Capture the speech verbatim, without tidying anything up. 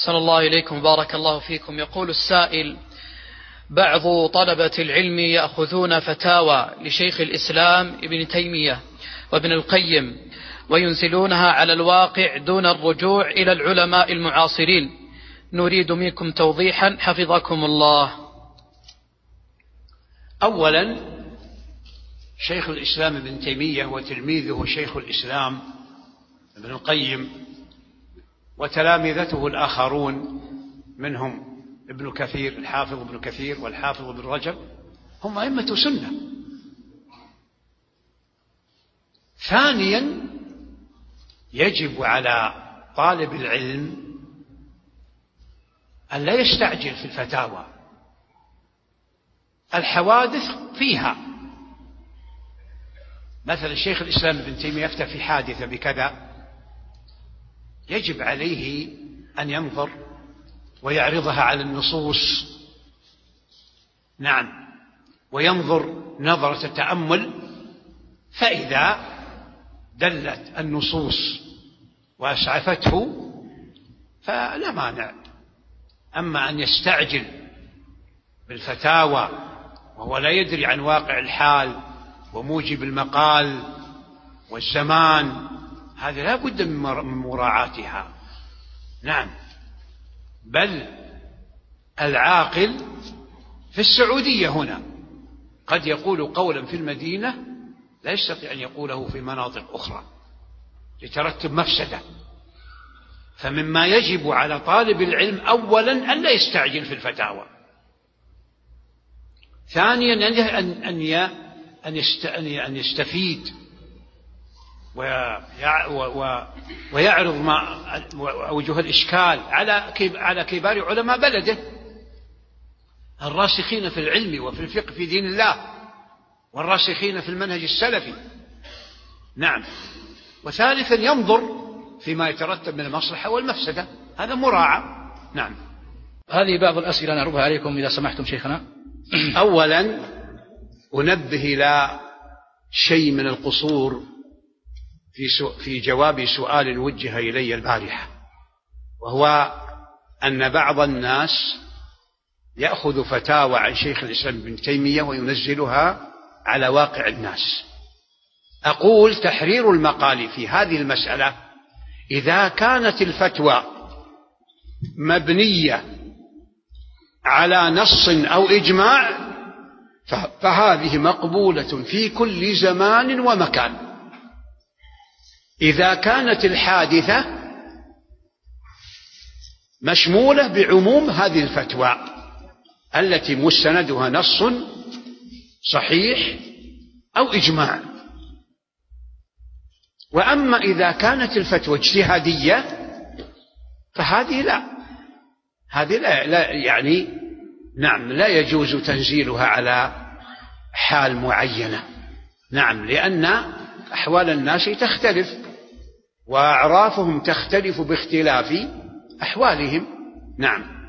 أحسن الله إليكم بارك الله فيكم. يقول السائل: بعض طلبة العلم يأخذون فتاوى لشيخ الإسلام ابن تيمية وابن القيم وينزلونها على الواقع دون الرجوع إلى العلماء المعاصرين، نريد منكم توضيحا حفظكم الله. أولا، شيخ الإسلام ابن تيمية وتلميذه شيخ الإسلام ابن القيم وتلامذته الآخرون منهم ابن كثير الحافظ ابن كثير والحافظ ابن رجب هم أئمة سنة. ثانيا، يجب على طالب العلم أن لا يستعجل في الفتاوى، الحوادث فيها. مثلا شيخ الإسلام ابن تيمية يفتى في حادثة بكذا، يجب عليه أن ينظر ويعرضها على النصوص، نعم، وينظر نظرة التأمل، فإذا دلت النصوص وأسعفته فلا مانع. أما أن يستعجل بالفتاوى وهو لا يدري عن واقع الحال وموجب المقال والزمان، هذا لا بد من مراعاتها. نعم، بل العاقل في السعودية هنا قد يقول قولا في المدينة لا يستطيع أن يقوله في مناطق أخرى لترتب مفسدة. فمما يجب على طالب العلم أولا أن لا يستعجل في الفتاوى. ثانيا، أن يستفيد ويعرض ما وجه الإشكال على كبار علماء بلده الراسخين في العلم وفي الفقه في دين الله والراسخين في المنهج السلفي. نعم. وثالثا، ينظر فيما يترتب من المصلحة والمفسدة، هذا مراعى. نعم. هذه بعض الأسئلة نعرضها عليكم إذا سمحتم شيخنا. أولا، أنبه إلى شيء من القصور في في جواب سؤال وجه إلي البارحة، وهو أن بعض الناس يأخذ فتاوى عن شيخ الإسلام ابن تيمية وينزلها على واقع الناس. أقول تحرير المقال في هذه المسألة إذا كانت الفتوى مبنية على نص أو إجماع فهذه مقبولة في كل زمان ومكان. إذا كانت الحادثة مشمولة بعموم هذه الفتوى التي مستندها نص صحيح أو إجماع. وأما إذا كانت الفتوى اجتهادية فهذه لا، هذه لا, لا يعني نعم لا يجوز تنزيلها على حال معينة. نعم، لأن أحوال الناس تختلف وأعرافهم تختلف باختلاف أحوالهم. نعم.